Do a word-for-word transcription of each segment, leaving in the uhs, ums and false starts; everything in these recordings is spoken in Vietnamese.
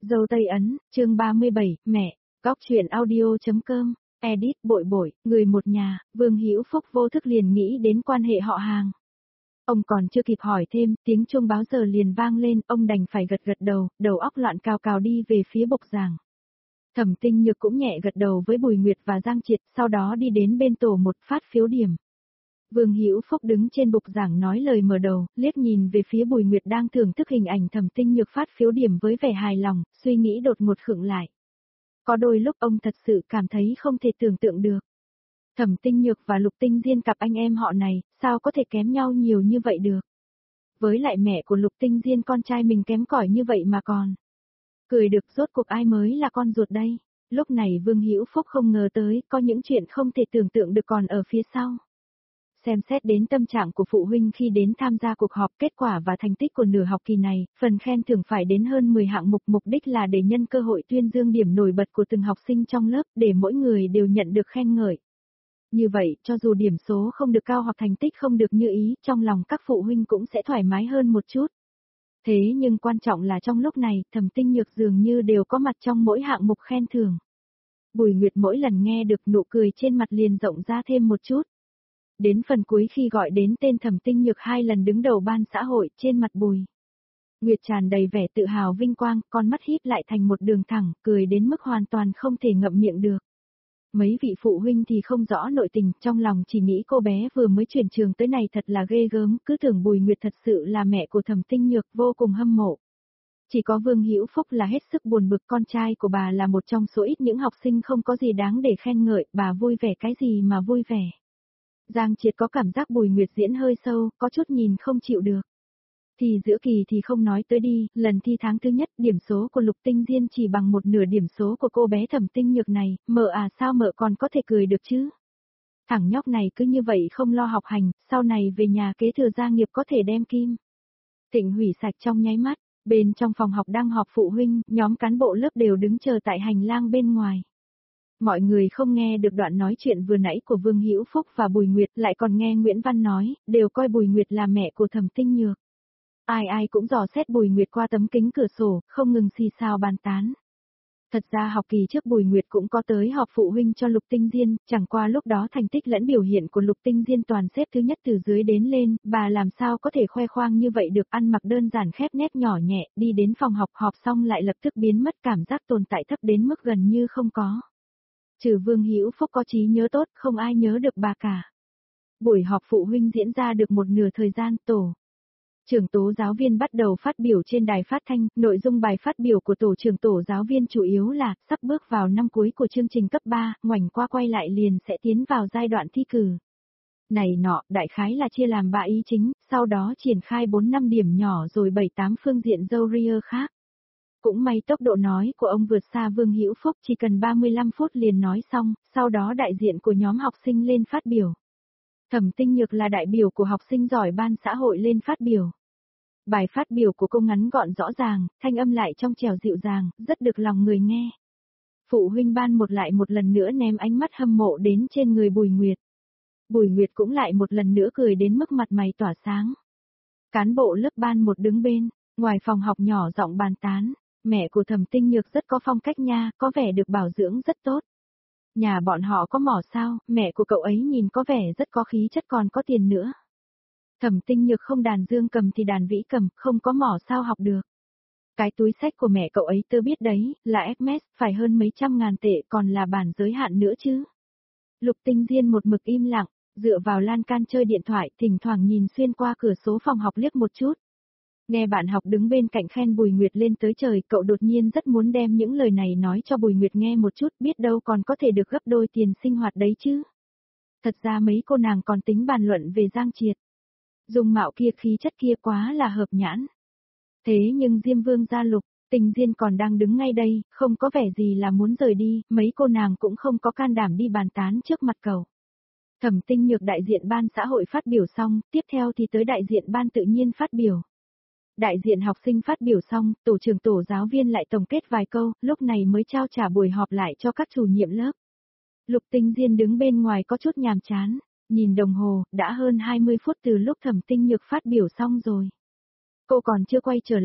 Dâu Tây Ấn, chương ba mươi bảy, mẹ, góc truyện audio.com, edit bội bội, người một nhà, Vương Hữu Phúc vô thức liền nghĩ đến quan hệ họ hàng. Ông còn chưa kịp hỏi thêm, tiếng chuông báo giờ liền vang lên, ông đành phải gật gật đầu, đầu óc loạn cào cào đi về phía bục giảng. Thẩm Tinh Nhược cũng nhẹ gật đầu với Bùi Nguyệt và Giang Triệt, sau đó đi đến bên tổ một phát phiếu điểm. Vương Hữu Phúc đứng trên bục giảng nói lời mở đầu, liếc nhìn về phía Bùi Nguyệt đang thưởng thức hình ảnh Thẩm Tinh Nhược phát phiếu điểm với vẻ hài lòng, suy nghĩ đột ngột khựng lại. Có đôi lúc ông thật sự cảm thấy không thể tưởng tượng được. Thẩm Tinh Nhược và Lục Tinh Diên cặp anh em họ này, sao có thể kém nhau nhiều như vậy được? Với lại mẹ của Lục Tinh Diên con trai mình kém cỏi như vậy mà còn. Cười được, rốt cuộc ai mới là con ruột đây? Lúc này Vương Hữu Phúc không ngờ tới, có những chuyện không thể tưởng tượng được còn ở phía sau. Xem xét đến tâm trạng của phụ huynh khi đến tham gia cuộc họp, kết quả và thành tích của nửa học kỳ này, phần khen thưởng phải đến hơn mười hạng mục, mục đích là để nhân cơ hội tuyên dương điểm nổi bật của từng học sinh trong lớp, để mỗi người đều nhận được khen ngợi. Như vậy, cho dù điểm số không được cao hoặc thành tích không được như ý, trong lòng các phụ huynh cũng sẽ thoải mái hơn một chút. Thế nhưng quan trọng là trong lúc này, Thẩm Tinh Nhược dường như đều có mặt trong mỗi hạng mục khen thưởng. Bùi Nguyệt mỗi lần nghe được nụ cười trên mặt liền rộng ra thêm một chút. Đến phần cuối khi gọi đến tên Thẩm Tinh Nhược hai lần đứng đầu ban xã hội, trên mặt Bùi Nguyệt tràn đầy vẻ tự hào vinh quang, con mắt híp lại thành một đường thẳng, cười đến mức hoàn toàn không thể ngậm miệng được. Mấy vị phụ huynh thì không rõ nội tình, trong lòng chỉ nghĩ cô bé vừa mới chuyển trường tới này thật là ghê gớm, cứ tưởng Bùi Nguyệt thật sự là mẹ của Thẩm Tinh Nhược, vô cùng hâm mộ. Chỉ có Vương Hữu Phúc là hết sức buồn bực, con trai của bà là một trong số ít những học sinh không có gì đáng để khen ngợi, bà vui vẻ cái gì mà vui vẻ. Giang Triệt có cảm giác Bùi Nguyệt diễn hơi sâu, có chút nhìn không chịu được. Thì giữa kỳ thì không nói tới đi, lần thi tháng thứ nhất, điểm số của Lục Tinh Diên chỉ bằng một nửa điểm số của cô bé Thẩm Tinh Nhược này, mợ à sao mợ còn có thể cười được chứ? Thằng nhóc này cứ như vậy không lo học hành, sau này về nhà kế thừa gia nghiệp có thể đem kim Tịnh hủy sạch trong nháy mắt. Bên trong phòng học đang họp phụ huynh, nhóm cán bộ lớp đều đứng chờ tại hành lang bên ngoài. Mọi người không nghe được đoạn nói chuyện vừa nãy của Vương Hữu Phúc và Bùi Nguyệt, lại còn nghe Nguyễn Văn nói, đều coi Bùi Nguyệt là mẹ của Thẩm Tinh Nhược. Ai ai cũng dò xét Bùi Nguyệt qua tấm kính cửa sổ, không ngừng xì xào bàn tán. Thật ra học kỳ trước Bùi Nguyệt cũng có tới họp phụ huynh cho Lục Tinh Diên, chẳng qua lúc đó thành tích lẫn biểu hiện của Lục Tinh Diên toàn xếp thứ nhất từ dưới đến lên, bà làm sao có thể khoe khoang như vậy được, ăn mặc đơn giản khép nép nhỏ nhẹ, đi đến phòng học họp xong lại lập tức biến mất, cảm giác tồn tại thấp đến mức gần như không có. Trừ Vương Hữu Phúc có trí nhớ tốt, không ai nhớ được bà cả. Buổi họp phụ huynh diễn ra được một nửa thời gian, tổ trưởng tố giáo viên bắt đầu phát biểu trên đài phát thanh, nội dung bài phát biểu của tổ trưởng tổ giáo viên chủ yếu là, sắp bước vào năm cuối của chương trình cấp ba, ngoảnh qua quay lại liền sẽ tiến vào giai đoạn thi cử. Này nọ, đại khái là chia làm ba ý chính, sau đó triển khai bốn năm điểm nhỏ rồi bảy tám phương diện dâu ria khác. Cũng may tốc độ nói của ông vượt xa Vương Hữu Phúc, chỉ cần ba mươi lăm phút liền nói xong, sau đó đại diện của nhóm học sinh lên phát biểu. Thẩm Tinh Nhược là đại biểu của học sinh giỏi ban xã hội lên phát biểu. Bài phát biểu của cô ngắn gọn rõ ràng, thanh âm lại trong trẻo dịu dàng, rất được lòng người nghe. Phụ huynh ban một lại một lần nữa ném ánh mắt hâm mộ đến trên người Bùi Nguyệt. Bùi Nguyệt cũng lại một lần nữa cười đến mức mặt mày tỏa sáng. Cán bộ lớp ban một đứng bên, ngoài phòng học nhỏ giọng bàn tán, mẹ của Thẩm Tinh Nhược rất có phong cách nha, có vẻ được bảo dưỡng rất tốt. Nhà bọn họ có mỏ sao, mẹ của cậu ấy nhìn có vẻ rất có khí chất còn có tiền nữa. Thẩm Tinh Nhược không đàn dương cầm thì đàn vĩ cầm, không có mỏ sao học được. Cái túi sách của mẹ cậu ấy tớ biết đấy, là ép em ét, phải hơn mấy trăm ngàn tệ còn là bản giới hạn nữa chứ. Lục Tinh Diên một mực im lặng, dựa vào lan can chơi điện thoại, thỉnh thoảng nhìn xuyên qua cửa số phòng học liếc một chút. Nghe bạn học đứng bên cạnh khen Bùi Nguyệt lên tới trời, cậu đột nhiên rất muốn đem những lời này nói cho Bùi Nguyệt nghe một chút, biết đâu còn có thể được gấp đôi tiền sinh hoạt đấy chứ. Thật ra mấy cô nàng còn tính bàn luận về Giang Triệt. Dung mạo kia khí chất kia quá là hợp nhãn. Thế nhưng Diêm Vương gia Lục Tinh Diên còn đang đứng ngay đây, không có vẻ gì là muốn rời đi, mấy cô nàng cũng không có can đảm đi bàn tán trước mặt cậu. Thẩm Tinh Nhược đại diện ban xã hội phát biểu xong, tiếp theo thì tới đại diện ban tự nhiên phát biểu. Đại diện học sinh phát biểu xong, tổ trưởng tổ giáo viên lại tổng kết vài câu, lúc này mới trao trả buổi họp lại cho các chủ nhiệm lớp. Lục Tinh Diên đứng bên ngoài có chút nhàm chán, nhìn đồng hồ, đã hơn hai mươi phút từ lúc Thẩm Tinh Nhược phát biểu xong rồi. Cô còn chưa quay trở lại,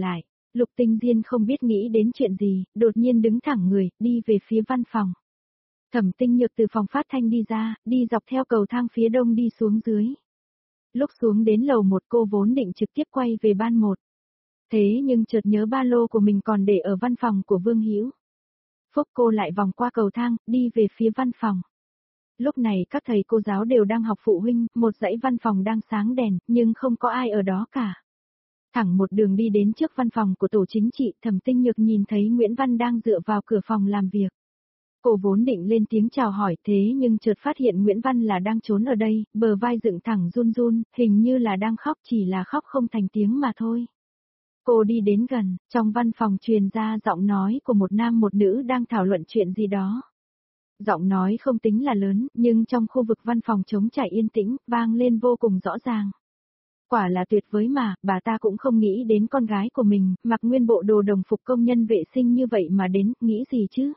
Lục Tinh Diên không biết nghĩ đến chuyện gì, đột nhiên đứng thẳng người, đi về phía văn phòng. Thẩm Tinh Nhược từ phòng phát thanh đi ra, đi dọc theo cầu thang phía đông đi xuống dưới. Lúc xuống đến lầu một cô vốn định trực tiếp quay về ban một. Thế nhưng chợt nhớ ba lô của mình còn để ở văn phòng của Vương Hữu Phúc, cô lại vòng qua cầu thang, đi về phía văn phòng. Lúc này các thầy cô giáo đều đang học phụ huynh, một dãy văn phòng đang sáng đèn, nhưng không có ai ở đó cả. Thẳng một đường đi đến trước văn phòng của tổ chính trị, Thẩm Tinh Nhược nhìn thấy Nguyễn Văn đang dựa vào cửa phòng làm việc. Cô vốn định lên tiếng chào hỏi thế nhưng chợt phát hiện Nguyễn Văn là đang trốn ở đây, bờ vai dựng thẳng run run, hình như là đang khóc, chỉ là khóc không thành tiếng mà thôi. Cô đi đến gần, trong văn phòng truyền ra giọng nói của một nam một nữ đang thảo luận chuyện gì đó. Giọng nói không tính là lớn, nhưng trong khu vực văn phòng trống trải yên tĩnh, vang lên vô cùng rõ ràng. Quả là tuyệt vời mà, bà ta cũng không nghĩ đến con gái của mình, mặc nguyên bộ đồ đồng phục công nhân vệ sinh như vậy mà đến, nghĩ gì chứ?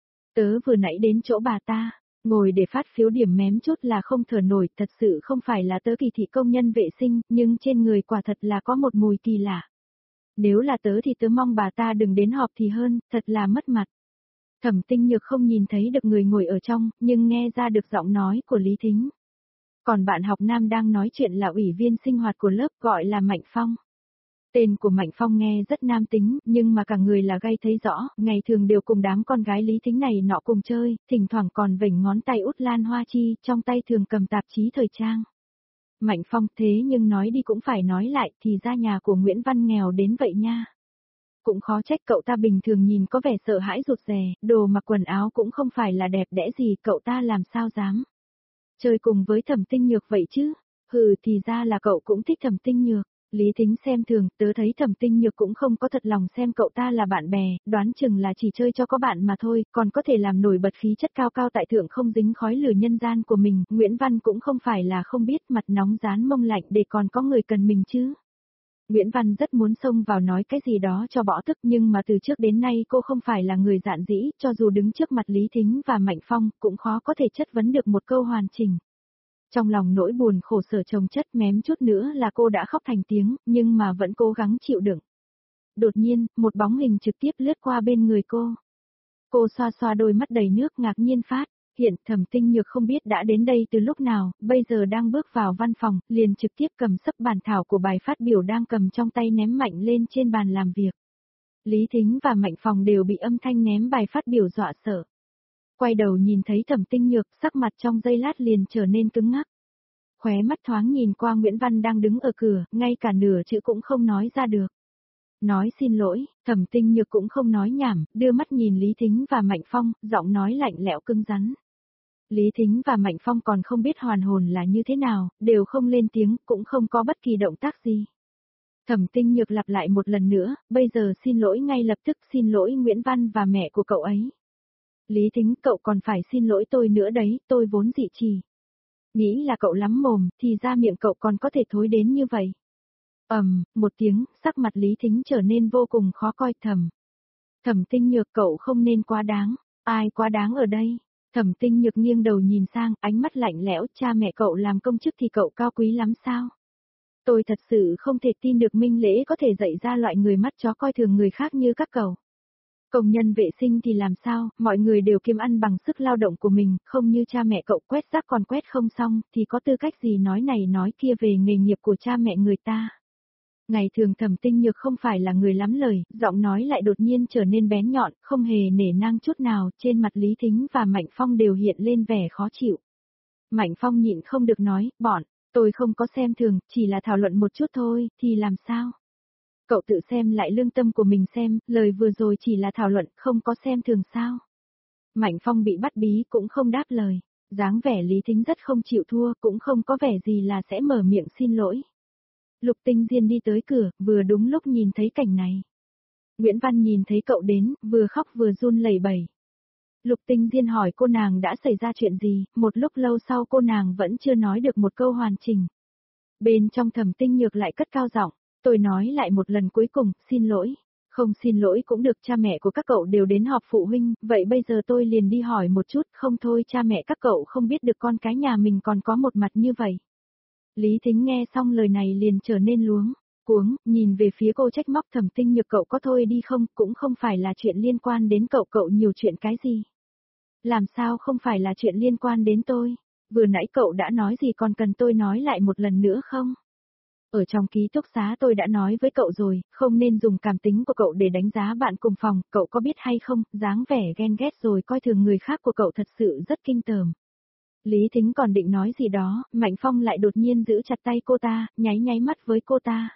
Tớ vừa nãy đến chỗ bà ta, ngồi để phát phiếu điểm mém chút là không thở nổi, thật sự không phải là tớ kỳ thị công nhân vệ sinh, nhưng trên người quả thật là có một mùi kỳ lạ. Nếu là tớ thì tớ mong bà ta đừng đến họp thì hơn, thật là mất mặt. Thẩm Tinh Nhược không nhìn thấy được người ngồi ở trong, nhưng nghe ra được giọng nói của Lý Thính. Còn bạn học nam đang nói chuyện là ủy viên sinh hoạt của lớp, gọi là Mạnh Phong. Tên của Mạnh Phong nghe rất nam tính, nhưng mà cả người là gay thấy rõ, ngày thường đều cùng đám con gái Lý Thính này nọ cùng chơi, thỉnh thoảng còn vểnh ngón tay út lan hoa chi, trong tay thường cầm tạp chí thời trang. Mạnh Phong thế nhưng nói đi cũng phải nói lại, thì ra nhà của Nguyễn Văn nghèo đến vậy nha. Cũng khó trách cậu ta bình thường nhìn có vẻ sợ hãi rụt rè, đồ mặc quần áo cũng không phải là đẹp đẽ gì, cậu ta làm sao dám chơi cùng với Thẩm Tinh Nhược vậy chứ? Hừ, thì ra là cậu cũng thích Thẩm Tinh Nhược. Lý Thính xem thường, tớ thấy Thẩm Tinh Nhược cũng không có thật lòng xem cậu ta là bạn bè, đoán chừng là chỉ chơi cho có bạn mà thôi, còn có thể làm nổi bật khí chất cao cao tại thượng không dính khói lửa nhân gian của mình. Nguyễn Văn cũng không phải là không biết, mặt nóng rán mông lạnh để còn có người cần mình chứ. Nguyễn Văn rất muốn xông vào nói cái gì đó cho bỏ tức, nhưng mà từ trước đến nay cô không phải là người dạn dĩ, cho dù đứng trước mặt Lý Thính và Mạnh Phong, cũng khó có thể chất vấn được một câu hoàn chỉnh. Trong lòng nỗi buồn khổ sở chồng chất, mém chút nữa là cô đã khóc thành tiếng, nhưng mà vẫn cố gắng chịu đựng. Đột nhiên, một bóng hình trực tiếp lướt qua bên người cô. Cô xoa xoa đôi mắt đầy nước, ngạc nhiên phát. Hiện Thẩm Tinh Nhược không biết đã đến đây từ lúc nào, bây giờ đang bước vào văn phòng, liền trực tiếp cầm sấp bản thảo của bài phát biểu đang cầm trong tay ném mạnh lên trên bàn làm việc. Lý Thính và Mạnh Phong đều bị âm thanh ném bài phát biểu dọa sợ. Quay đầu nhìn thấy Thẩm Tinh Nhược, sắc mặt trong giây lát liền trở nên cứng ngắc. Khóe mắt thoáng nhìn qua Nguyễn Văn đang đứng ở cửa, ngay cả nửa chữ cũng không nói ra được. Nói xin lỗi, Thẩm Tinh Nhược cũng không nói nhảm, đưa mắt nhìn Lý Thính và Mạnh Phong, giọng nói lạnh lẽo cứng rắn. Lý Thính và Mạnh Phong còn không biết hoàn hồn là như thế nào, đều không lên tiếng, cũng không có bất kỳ động tác gì. Thẩm Tinh Nhược lặp lại một lần nữa, bây giờ xin lỗi ngay lập tức, xin lỗi Nguyễn Văn và mẹ của cậu ấy. Lý Thính, cậu còn phải xin lỗi tôi nữa đấy, tôi vốn dị trì. Nghĩ là cậu lắm mồm, thì ra miệng cậu còn có thể thối đến như vậy. Ầm, um, một tiếng, sắc mặt Lý Thính trở nên vô cùng khó coi. Thẩm. Thẩm Tinh Nhược, cậu không nên quá đáng. Ai quá đáng ở đây? Thẩm Tinh Nhược nghiêng đầu nhìn sang, ánh mắt lạnh lẽo, cha mẹ cậu làm công chức thì cậu cao quý lắm sao? Tôi thật sự không thể tin được Minh Lễ có thể dạy ra loại người mắt chó coi thường người khác như các cậu. Công nhân vệ sinh thì làm sao, mọi người đều kiếm ăn bằng sức lao động của mình, không như cha mẹ cậu quét rác còn quét không xong, thì có tư cách gì nói này nói kia về nghề nghiệp của cha mẹ người ta. Ngày thường Thẩm Tinh Nhược không phải là người lắm lời, giọng nói lại đột nhiên trở nên bén nhọn, không hề nể nang chút nào, trên mặt Lý Thính và Mạnh Phong đều hiện lên vẻ khó chịu. Mạnh Phong nhịn không được nói, bọn, tôi không có xem thường, chỉ là thảo luận một chút thôi, thì làm sao? Cậu tự xem lại lương tâm của mình xem, lời vừa rồi chỉ là thảo luận, không có xem thường sao? Mạnh Phong bị bắt bí cũng không đáp lời, dáng vẻ Lý Thính rất không chịu thua, cũng không có vẻ gì là sẽ mở miệng xin lỗi. Lục Tinh Diên đi tới cửa, vừa đúng lúc nhìn thấy cảnh này. Nguyễn Văn nhìn thấy cậu đến, vừa khóc vừa run lẩy bẩy. Lục Tinh Diên hỏi cô nàng đã xảy ra chuyện gì, một lúc lâu sau cô nàng vẫn chưa nói được một câu hoàn chỉnh. Bên trong Thẩm Tinh Nhược lại cất cao giọng, tôi nói lại một lần cuối cùng, xin lỗi. Không xin lỗi cũng được, cha mẹ của các cậu đều đến họp phụ huynh, vậy bây giờ tôi liền đi hỏi một chút, không thôi cha mẹ các cậu không biết được con cái nhà mình còn có một mặt như vậy. Lý Thính nghe xong lời này liền trở nên luống. cuống, nhìn về phía cô trách móc Thẩm Tinh Nhược, cậu có thôi đi không, cũng không phải là chuyện liên quan đến cậu, cậu nhiều chuyện cái gì. Làm sao không phải là chuyện liên quan đến tôi, vừa nãy cậu đã nói gì, còn cần tôi nói lại một lần nữa không? Ở trong ký túc xá tôi đã nói với cậu rồi, không nên dùng cảm tính của cậu để đánh giá bạn cùng phòng, cậu có biết hay không, dáng vẻ ghen ghét rồi coi thường người khác của cậu thật sự rất kinh tởm. Lý Thính còn định nói gì đó, Mạnh Phong lại đột nhiên giữ chặt tay cô ta, nháy nháy mắt với cô ta.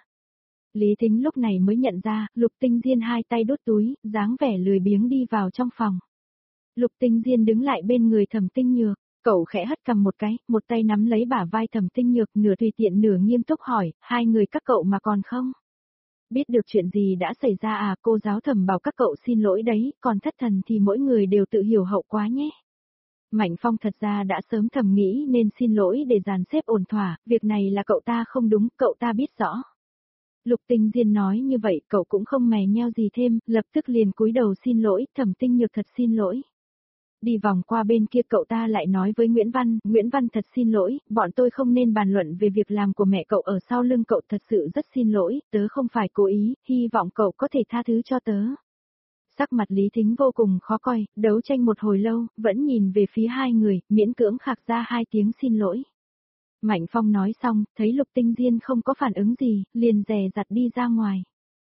Lý Thính lúc này mới nhận ra, Lục Tinh Diên hai tay đút túi, dáng vẻ lười biếng đi vào trong phòng. Lục Tinh Diên đứng lại bên người Thẩm Tinh Nhược, cậu khẽ hất cằm một cái, một tay nắm lấy bả vai Thẩm Tinh Nhược, nửa tùy tiện nửa nghiêm túc hỏi, hai người các cậu mà còn không? Biết được chuyện gì đã xảy ra à, cô giáo Thẩm bảo các cậu xin lỗi đấy, còn thất thần thì mỗi người đều tự hiểu hậu quá nhé. Mạnh Phong thật ra đã sớm thầm nghĩ nên xin lỗi để dàn xếp ổn thỏa, việc này là cậu ta không đúng, cậu ta biết rõ. Lục Tinh Diên nói như vậy, cậu cũng không mè nheo gì thêm, lập tức liền cúi đầu xin lỗi, Thẩm Tinh Nhược thật xin lỗi. Đi vòng qua bên kia cậu ta lại nói với Nguyễn Văn, Nguyễn Văn thật xin lỗi, bọn tôi không nên bàn luận về việc làm của mẹ cậu ở sau lưng cậu, thật sự rất xin lỗi, tớ không phải cố ý, hy vọng cậu có thể tha thứ cho tớ. Sắc mặt Lý Thính vô cùng khó coi, đấu tranh một hồi lâu, vẫn nhìn về phía hai người, miễn cưỡng khạc ra hai tiếng xin lỗi. Mạnh Phong nói xong, thấy Lục Tinh Diên không có phản ứng gì, liền dè dặt đi ra ngoài.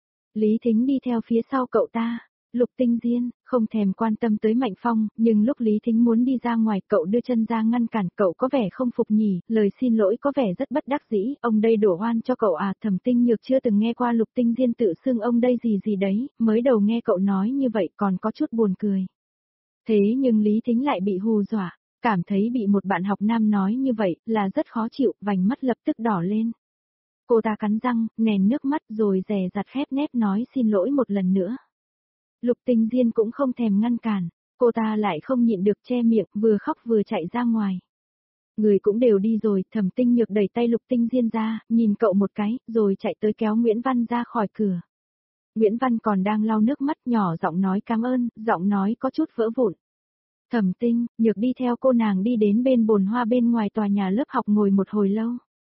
Lý Thính đi theo phía sau cậu ta. Lục Tinh Diên, không thèm quan tâm tới Mạnh Phong, nhưng lúc Lý Thính muốn đi ra ngoài, cậu đưa chân ra ngăn cản, cậu có vẻ không phục nhỉ, lời xin lỗi có vẻ rất bất đắc dĩ, ông đây đổ oan cho cậu à, Thẩm Tinh Nhược chưa từng nghe qua Lục Tinh Diên tự xưng ông đây gì gì đấy, mới đầu nghe cậu nói như vậy còn có chút buồn cười. Thế nhưng Lý Thính lại bị hù dọa, cảm thấy bị một bạn học nam nói như vậy, là rất khó chịu, vành mắt lập tức đỏ lên. Cô ta cắn răng, nén nước mắt rồi dè dặt khép nép nói xin lỗi một lần nữa. Lục Tinh Diên cũng không thèm ngăn cản, cô ta lại không nhịn được che miệng, vừa khóc vừa chạy ra ngoài. Người cũng đều đi rồi, Thẩm Tinh Nhược đẩy tay Lục Tinh Diên ra, nhìn cậu một cái, rồi chạy tới kéo Nguyễn Văn ra khỏi cửa. Nguyễn Văn còn đang lau nước mắt, nhỏ giọng nói cảm ơn, giọng nói có chút vỡ vụn. Thẩm Tinh Nhược đi theo cô nàng đi đến bên bồn hoa bên ngoài tòa nhà lớp học ngồi một hồi lâu.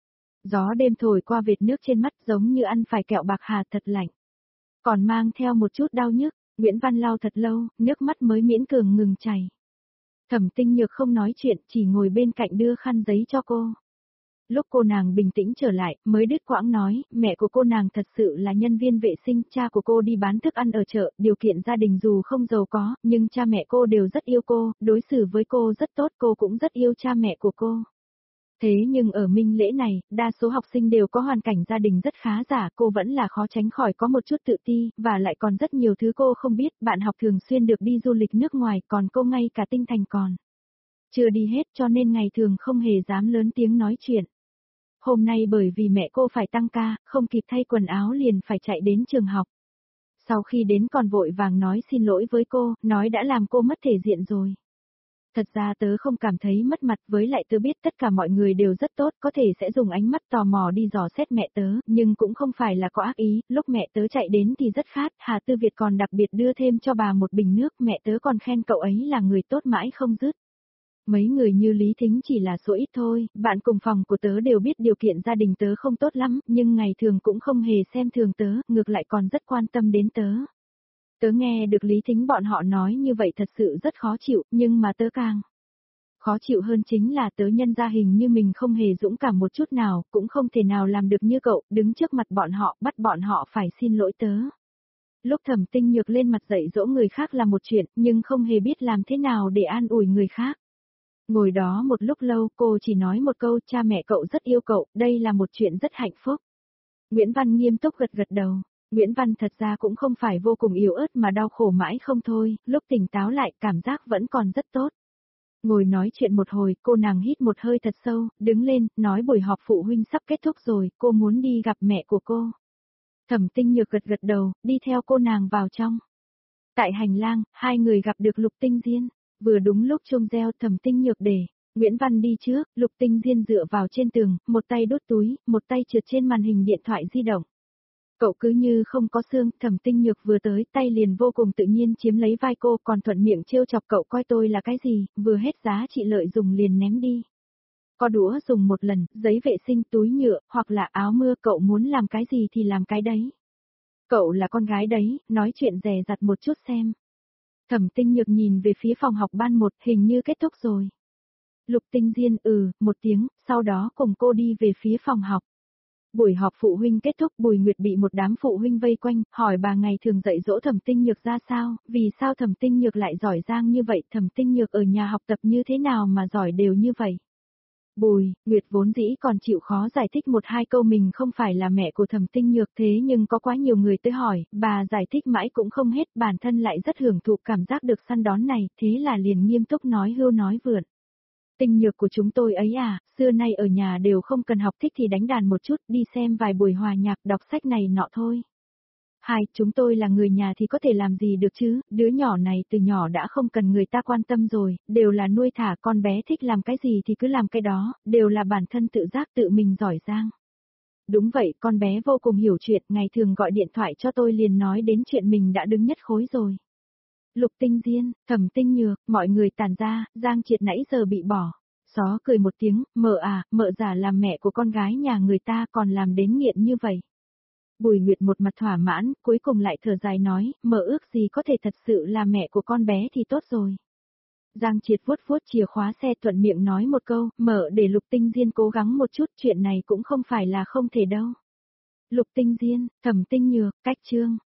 Gió đêm thổi qua vệt nước trên mắt giống như ăn phải kẹo bạc hà thật lạnh. Còn mang theo một chút đau nhức. Nguyễn Văn lau thật lâu, nước mắt mới miễn cường ngừng chảy. Thẩm Tinh Nhược không nói chuyện, chỉ ngồi bên cạnh đưa khăn giấy cho cô. Lúc cô nàng bình tĩnh trở lại, mới đứt quãng nói, mẹ của cô nàng thật sự là nhân viên vệ sinh, cha của cô đi bán thức ăn ở chợ, điều kiện gia đình dù không giàu có, nhưng cha mẹ cô đều rất yêu cô, đối xử với cô rất tốt, cô cũng rất yêu cha mẹ của cô. Thế nhưng ở minh lễ này, đa số học sinh đều có hoàn cảnh gia đình rất khá giả, cô vẫn là khó tránh khỏi có một chút tự ti, và lại còn rất nhiều thứ cô không biết, bạn học thường xuyên được đi du lịch nước ngoài, còn cô ngay cả tinh thành còn chưa đi hết, cho nên ngày thường không hề dám lớn tiếng nói chuyện. Hôm nay bởi vì mẹ cô phải tăng ca, không kịp thay quần áo liền phải chạy đến trường học. Sau khi đến còn vội vàng nói xin lỗi với cô, nói đã làm cô mất thể diện rồi. Thật ra tớ không cảm thấy mất mặt, với lại tớ biết tất cả mọi người đều rất tốt, có thể sẽ dùng ánh mắt tò mò đi dò xét mẹ tớ, nhưng cũng không phải là có ác ý, lúc mẹ tớ chạy đến thì rất khát, Hà Tư Việt còn đặc biệt đưa thêm cho bà một bình nước, mẹ tớ còn khen cậu ấy là người tốt mãi không dứt. Mấy người như Lý Thính chỉ là số ít thôi, bạn cùng phòng của tớ đều biết điều kiện gia đình tớ không tốt lắm, nhưng ngày thường cũng không hề xem thường tớ, ngược lại còn rất quan tâm đến tớ. Tớ nghe được Lý Thính bọn họ nói như vậy thật sự rất khó chịu, nhưng mà tớ càng khó chịu hơn chính là tớ nhân ra hình như mình không hề dũng cảm một chút nào, cũng không thể nào làm được như cậu, đứng trước mặt bọn họ, bắt bọn họ phải xin lỗi tớ. Lúc Thẩm Tinh Nhược lên mặt dạy dỗ người khác là một chuyện, nhưng không hề biết làm thế nào để an ủi người khác. Ngồi đó một lúc lâu, cô chỉ nói một câu, cha mẹ cậu rất yêu cậu, đây là một chuyện rất hạnh phúc. Nguyễn Văn nghiêm túc gật gật đầu. Nguyễn Văn thật ra cũng không phải vô cùng yếu ớt mà đau khổ mãi không thôi, lúc tỉnh táo lại cảm giác vẫn còn rất tốt. Ngồi nói chuyện một hồi, cô nàng hít một hơi thật sâu, đứng lên, nói buổi họp phụ huynh sắp kết thúc rồi, cô muốn đi gặp mẹ của cô. Thẩm Tinh Nhược gật gật đầu, đi theo cô nàng vào trong. Tại hành lang, hai người gặp được Lục Tinh Diên, vừa đúng lúc chuông reo. Thẩm Tinh Nhược để Nguyễn Văn đi trước, Lục Tinh Diên dựa vào trên tường, một tay đút túi, một tay trượt trên màn hình điện thoại di động. Cậu cứ như không có xương, Thẩm Tinh Nhược vừa tới, tay liền vô cùng tự nhiên chiếm lấy vai cô, còn thuận miệng trêu chọc cậu coi tôi là cái gì, vừa hết giá trị lợi dùng liền ném đi. Có đũa dùng một lần, giấy vệ sinh, túi nhựa, hoặc là áo mưa, cậu muốn làm cái gì thì làm cái đấy. Cậu là con gái đấy, nói chuyện dè dặt một chút xem. Thẩm Tinh Nhược nhìn về phía phòng học ban một, hình như kết thúc rồi. Lục Tinh Diên ừ, một tiếng, sau đó cùng cô đi về phía phòng học. Buổi họp phụ huynh kết thúc, Bùi Nguyệt bị một đám phụ huynh vây quanh, hỏi bà ngày thường dạy dỗ Thẩm Tinh Nhược ra sao, vì sao Thẩm Tinh Nhược lại giỏi giang như vậy, Thẩm Tinh Nhược ở nhà học tập như thế nào mà giỏi đều như vậy. Bùi, Nguyệt vốn dĩ còn chịu khó giải thích một hai câu mình không phải là mẹ của Thẩm Tinh Nhược, thế nhưng có quá nhiều người tới hỏi, bà giải thích mãi cũng không hết, bản thân lại rất hưởng thụ cảm giác được săn đón này, thế là liền nghiêm túc nói hưu nói vượn. Tinh Nhược của chúng tôi ấy à, xưa nay ở nhà đều không cần học, thích thì đánh đàn một chút, đi xem vài buổi hòa nhạc, đọc sách này nọ thôi. Hai, chúng tôi là người nhà thì có thể làm gì được chứ, đứa nhỏ này từ nhỏ đã không cần người ta quan tâm rồi, đều là nuôi thả, con bé thích làm cái gì thì cứ làm cái đó, đều là bản thân tự giác tự mình giỏi giang. Đúng vậy, con bé vô cùng hiểu chuyện, ngày thường gọi điện thoại cho tôi liền nói đến chuyện mình đã đứng nhất khối rồi. Lục Tinh Diên, Thẩm Tinh Nhược, mọi người tản ra, Giang Triệt nãy giờ bị bỏ. Xó cười một tiếng, mợ à, mợ giả làm mẹ của con gái nhà người ta còn làm đến nghiện như vậy. Bùi Nguyệt một mặt thỏa mãn, cuối cùng lại thở dài nói, mợ ước gì có thể thật sự là mẹ của con bé thì tốt rồi. Giang Triệt vuốt vuốt chìa khóa xe thuận miệng nói một câu, mợ để Lục Tinh Diên cố gắng một chút, chuyện này cũng không phải là không thể đâu. Lục Tinh Diên, Thẩm Tinh Nhược, cách chương.